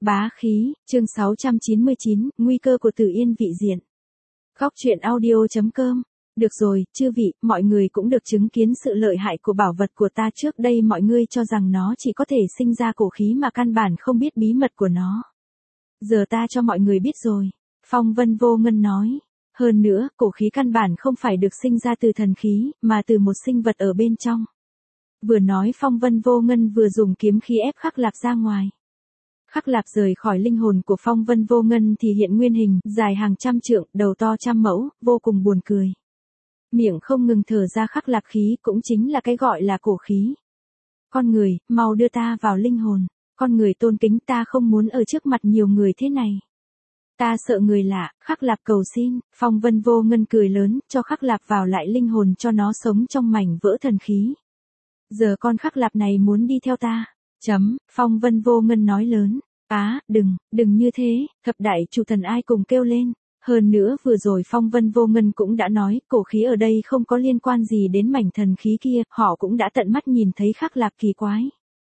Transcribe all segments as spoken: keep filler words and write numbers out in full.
Bá khí, chương sáu trăm chín mươi chín, nguy cơ của Tử Yên vị diện. Góc truyện audio chấm com. Được rồi, chư vị, mọi người cũng được chứng kiến sự lợi hại của bảo vật của ta trước đây, mọi người cho rằng nó chỉ có thể sinh ra cổ khí mà căn bản không biết bí mật của nó. Giờ ta cho mọi người biết rồi. Phong Vân Vô Ngân nói. Hơn nữa, cổ khí căn bản không phải được sinh ra từ thần khí, mà từ một sinh vật ở bên trong. Vừa nói Phong Vân Vô Ngân vừa dùng kiếm khí ép Khắc Lạp ra ngoài. Khắc Lạp rời khỏi linh hồn của Phong Vân Vô Ngân thì hiện nguyên hình, dài hàng trăm trượng, đầu to trăm mẫu, vô cùng buồn cười. Miệng không ngừng thở ra Khắc Lạp khí, cũng chính là cái gọi là cổ khí. Con người, mau đưa ta vào linh hồn. Con người tôn kính, ta không muốn ở trước mặt nhiều người thế này. Ta sợ người lạ. Khắc Lạp cầu xin. Phong Vân Vô Ngân cười lớn, cho Khắc Lạp vào lại linh hồn cho nó sống trong mảnh vỡ thần khí. Giờ con Khắc Lạp này muốn đi theo ta. Chấm, Phong Vân Vô Ngân nói lớn. Á, đừng, đừng như thế, thập đại chủ thần ai cùng kêu lên. Hơn nữa vừa rồi Phong Vân Vô Ngân cũng đã nói, cổ khí ở đây không có liên quan gì đến mảnh thần khí kia, họ cũng đã tận mắt nhìn thấy Khắc Lạp kỳ quái.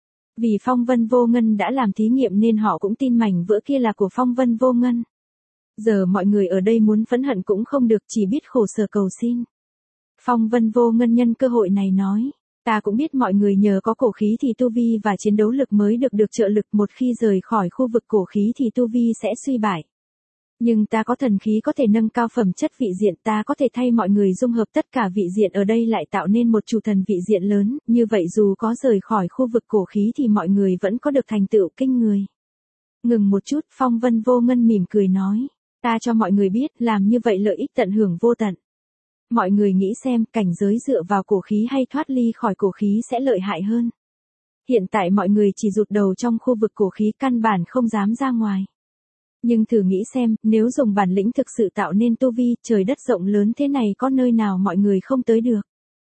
Vì Phong Vân Vô Ngân đã làm thí nghiệm nên họ cũng tin mảnh vỡ kia là của Phong Vân Vô Ngân. Giờ mọi người ở đây muốn phẫn hận cũng không được, chỉ biết khổ sở cầu xin. Phong Vân Vô Ngân nhân cơ hội này nói. Ta cũng biết mọi người nhờ có cổ khí thì tu vi và chiến đấu lực mới được được trợ lực, một khi rời khỏi khu vực cổ khí thì tu vi sẽ suy bại. Nhưng ta có thần khí có thể nâng cao phẩm chất vị diện, ta có thể thay mọi người dung hợp tất cả vị diện ở đây lại tạo nên một chủ thần vị diện lớn, như vậy dù có rời khỏi khu vực cổ khí thì mọi người vẫn có được thành tựu kinh người. Ngừng một chút, Phong Vân Vô Ngân mỉm cười nói, ta cho mọi người biết, làm như vậy lợi ích tận hưởng vô tận. Mọi người nghĩ xem, cảnh giới dựa vào cổ khí hay thoát ly khỏi cổ khí sẽ lợi hại hơn. Hiện tại mọi người chỉ rụt đầu trong khu vực cổ khí, căn bản không dám ra ngoài. Nhưng thử nghĩ xem, nếu dùng bản lĩnh thực sự tạo nên tu vi, trời đất rộng lớn thế này có nơi nào mọi người không tới được.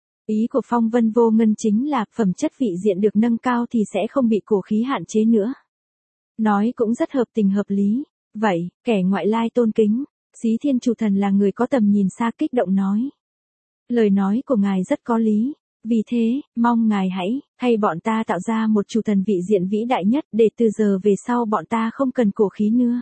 Ý của Phong Vân Vô Ngân chính là, phẩm chất vị diện được nâng cao thì sẽ không bị cổ khí hạn chế nữa. Nói cũng rất hợp tình hợp lý. Vậy, kẻ ngoại lai tôn kính, Xí Thiên Chủ Thần là người có tầm nhìn xa kích động nói. Lời nói của ngài rất có lý. Vì thế, mong ngài hãy, thay bọn ta tạo ra một chủ thần vị diện vĩ đại nhất, để từ giờ về sau bọn ta không cần cổ khí nữa.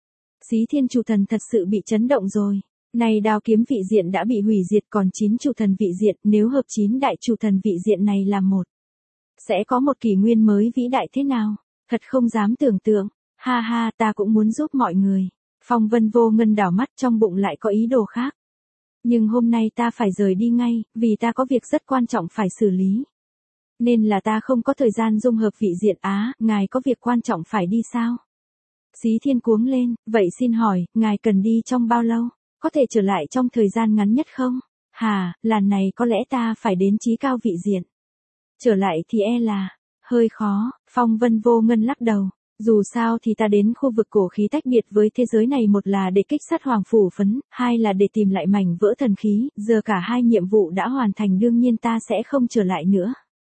Xí Thiên Chủ Thần thật sự bị chấn động rồi. Này đao kiếm vị diện đã bị hủy diệt, còn chín chủ thần vị diện, nếu hợp chín đại chủ thần vị diện này làm một, sẽ có một kỷ nguyên mới vĩ đại thế nào? Thật không dám tưởng tượng. Ha ha, ta cũng muốn giúp mọi người. Phong Vân Vô Ngân đảo mắt, trong bụng lại có ý đồ khác. Nhưng hôm nay ta phải rời đi ngay, vì ta có việc rất quan trọng phải xử lý. Nên là ta không có thời gian dung hợp vị diện. Á, ngài có việc quan trọng phải đi sao? Xí Thiên cuống lên, vậy xin hỏi, ngài cần đi trong bao lâu? Có thể trở lại trong thời gian ngắn nhất không? Hà, lần này có lẽ ta phải đến chí cao vị diện. Trở lại thì e là hơi khó. Phong Vân Vô Ngân lắc đầu. Dù sao thì ta đến khu vực cổ khí tách biệt với thế giới này, một là để kích sát Hoàng Phủ Phấn, hai là để tìm lại mảnh vỡ thần khí, giờ cả hai nhiệm vụ đã hoàn thành, đương nhiên ta sẽ không trở lại nữa.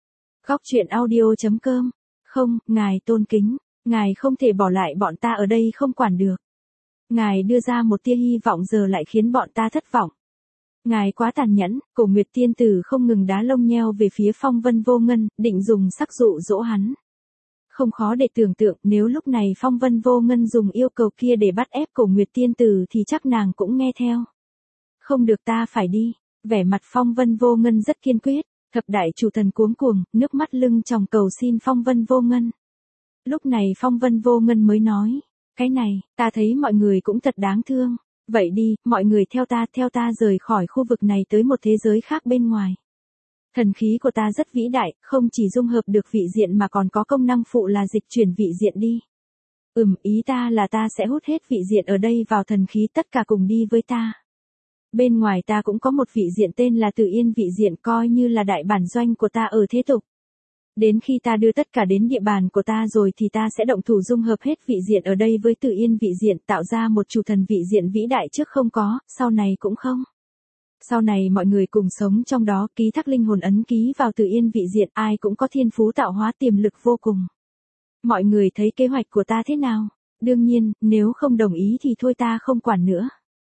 Góc truyện audio chấm com. Không, ngài tôn kính, ngài không thể bỏ lại bọn ta ở đây không quản được. Ngài đưa ra một tia hy vọng giờ lại khiến bọn ta thất vọng. Ngài quá tàn nhẫn. Cổ Nguyệt Tiên Tử không ngừng đá lông nheo về phía Phong Vân Vô Ngân, định dùng sắc dụ dỗ hắn. Không khó để tưởng tượng, nếu lúc này Phong Vân Vô Ngân dùng yêu cầu kia để bắt ép Cổ Nguyệt Tiên Tử thì chắc nàng cũng nghe theo. Không được, ta phải đi. Vẻ mặt Phong Vân Vô Ngân rất kiên quyết. Thập đại chủ thần cuống cuồng, nước mắt lưng tròng cầu xin Phong Vân Vô Ngân. Lúc này Phong Vân Vô Ngân mới nói, cái này, ta thấy mọi người cũng thật đáng thương. Vậy đi, mọi người theo ta, theo ta rời khỏi khu vực này tới một thế giới khác bên ngoài. Thần khí của ta rất vĩ đại, không chỉ dung hợp được vị diện mà còn có công năng phụ là dịch chuyển vị diện đi. Ừm, ý ta là ta sẽ hút hết vị diện ở đây vào thần khí, tất cả cùng đi với ta. Bên ngoài ta cũng có một vị diện tên là Tử Yên vị diện, coi như là đại bản doanh của ta ở thế tục. Đến khi ta đưa tất cả đến địa bàn của ta rồi thì ta sẽ động thủ dung hợp hết vị diện ở đây với Tử Yên vị diện, tạo ra một chủ thần vị diện vĩ đại, trước không có, sau này cũng không. Sau này mọi người cùng sống trong đó, ký thác linh hồn ấn ký vào Tử Yên vị diện, ai cũng có thiên phú tạo hóa tiềm lực vô cùng. Mọi người thấy kế hoạch của ta thế nào? Đương nhiên, nếu không đồng ý thì thôi, ta không quản nữa.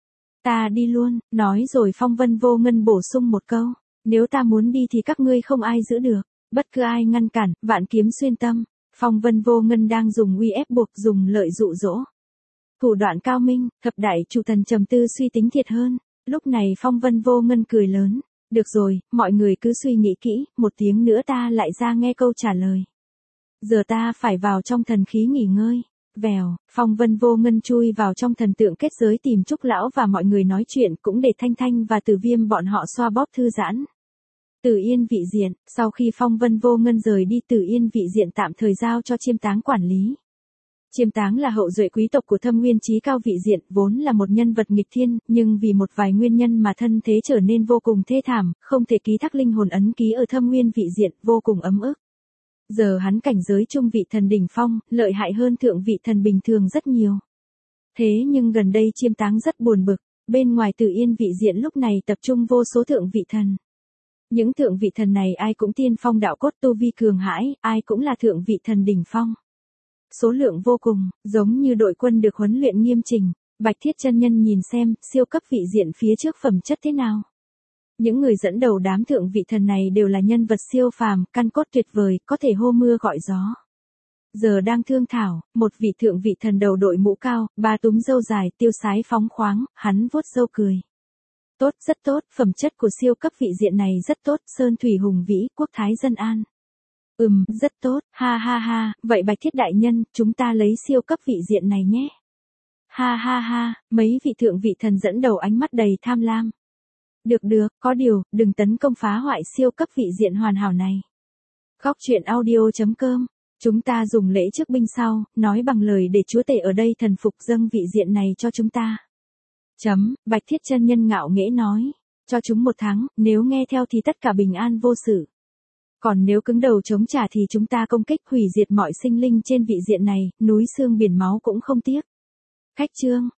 Ta đi luôn. Nói rồi Phong Vân Vô Ngân bổ sung một câu. Nếu ta muốn đi thì các ngươi không ai giữ được. Bất cứ ai ngăn cản, vạn kiếm xuyên tâm. Phong Vân Vô Ngân đang dùng uy ép buộc, dùng lợi dụ dỗ. Thủ đoạn cao minh, thập đại chủ thần trầm tư suy tính thiệt hơn. Lúc này Phong Vân Vô Ngân cười lớn. Được rồi, mọi người cứ suy nghĩ kỹ, một tiếng nữa ta lại ra nghe câu trả lời. Giờ ta phải vào trong thần khí nghỉ ngơi. Vèo, Phong Vân Vô Ngân chui vào trong thần tượng kết giới tìm Trúc Lão và mọi người nói chuyện, cũng để Thanh Thanh và Từ Viêm bọn họ xoa bóp thư giãn. Từ Yên vị diện, sau khi Phong Vân Vô Ngân rời đi, Từ Yên vị diện tạm thời giao cho Chiêm Táng quản lý. Chiêm Táng là hậu duệ quý tộc của Thâm Nguyên Chí Cao vị diện, vốn là một nhân vật nghịch thiên, nhưng vì một vài nguyên nhân mà thân thế trở nên vô cùng thê thảm, không thể ký thác linh hồn ấn ký ở Thâm Nguyên vị diện, vô cùng ấm ức. Giờ hắn cảnh giới trung vị thần đỉnh phong, lợi hại hơn thượng vị thần bình thường rất nhiều. Thế nhưng gần đây Chiêm Táng rất buồn bực, bên ngoài Từ Yên vị diện lúc này tập trung vô số thượng vị thần. Những thượng vị thần này ai cũng tiên phong đạo cốt, tu vi cường hãi, ai cũng là thượng vị thần đỉnh phong. Số lượng vô cùng, giống như đội quân được huấn luyện nghiêm chỉnh. Bạch Thiết chân nhân nhìn xem, siêu cấp vị diện phía trước phẩm chất thế nào. Những người dẫn đầu đám thượng vị thần này đều là nhân vật siêu phàm, căn cốt tuyệt vời, có thể hô mưa gọi gió. Giờ đang thương thảo, một vị thượng vị thần đầu đội mũ cao, ba túm râu dài, tiêu sái phóng khoáng, hắn vuốt râu cười. Tốt, rất tốt, phẩm chất của siêu cấp vị diện này rất tốt, sơn thủy hùng vĩ, quốc thái dân an. Ừm, rất tốt, ha ha ha, vậy Bạch Thiết đại nhân, chúng ta lấy siêu cấp vị diện này nhé. Ha ha ha, mấy vị thượng vị thần dẫn đầu ánh mắt đầy tham lam. Được được, có điều, đừng tấn công phá hoại siêu cấp vị diện hoàn hảo này. Góc truyện audio chấm com, chúng ta dùng lễ trước binh sau, nói bằng lời để chúa tể ở đây thần phục dâng vị diện này cho chúng ta. Chấm, Bạch Thiết chân nhân ngạo nghễ nói, cho chúng một tháng, nếu nghe theo thì tất cả bình an vô sự. Còn nếu cứng đầu chống trả thì chúng ta công kích hủy diệt mọi sinh linh trên vị diện này, núi xương biển máu cũng không tiếc. Khách trương,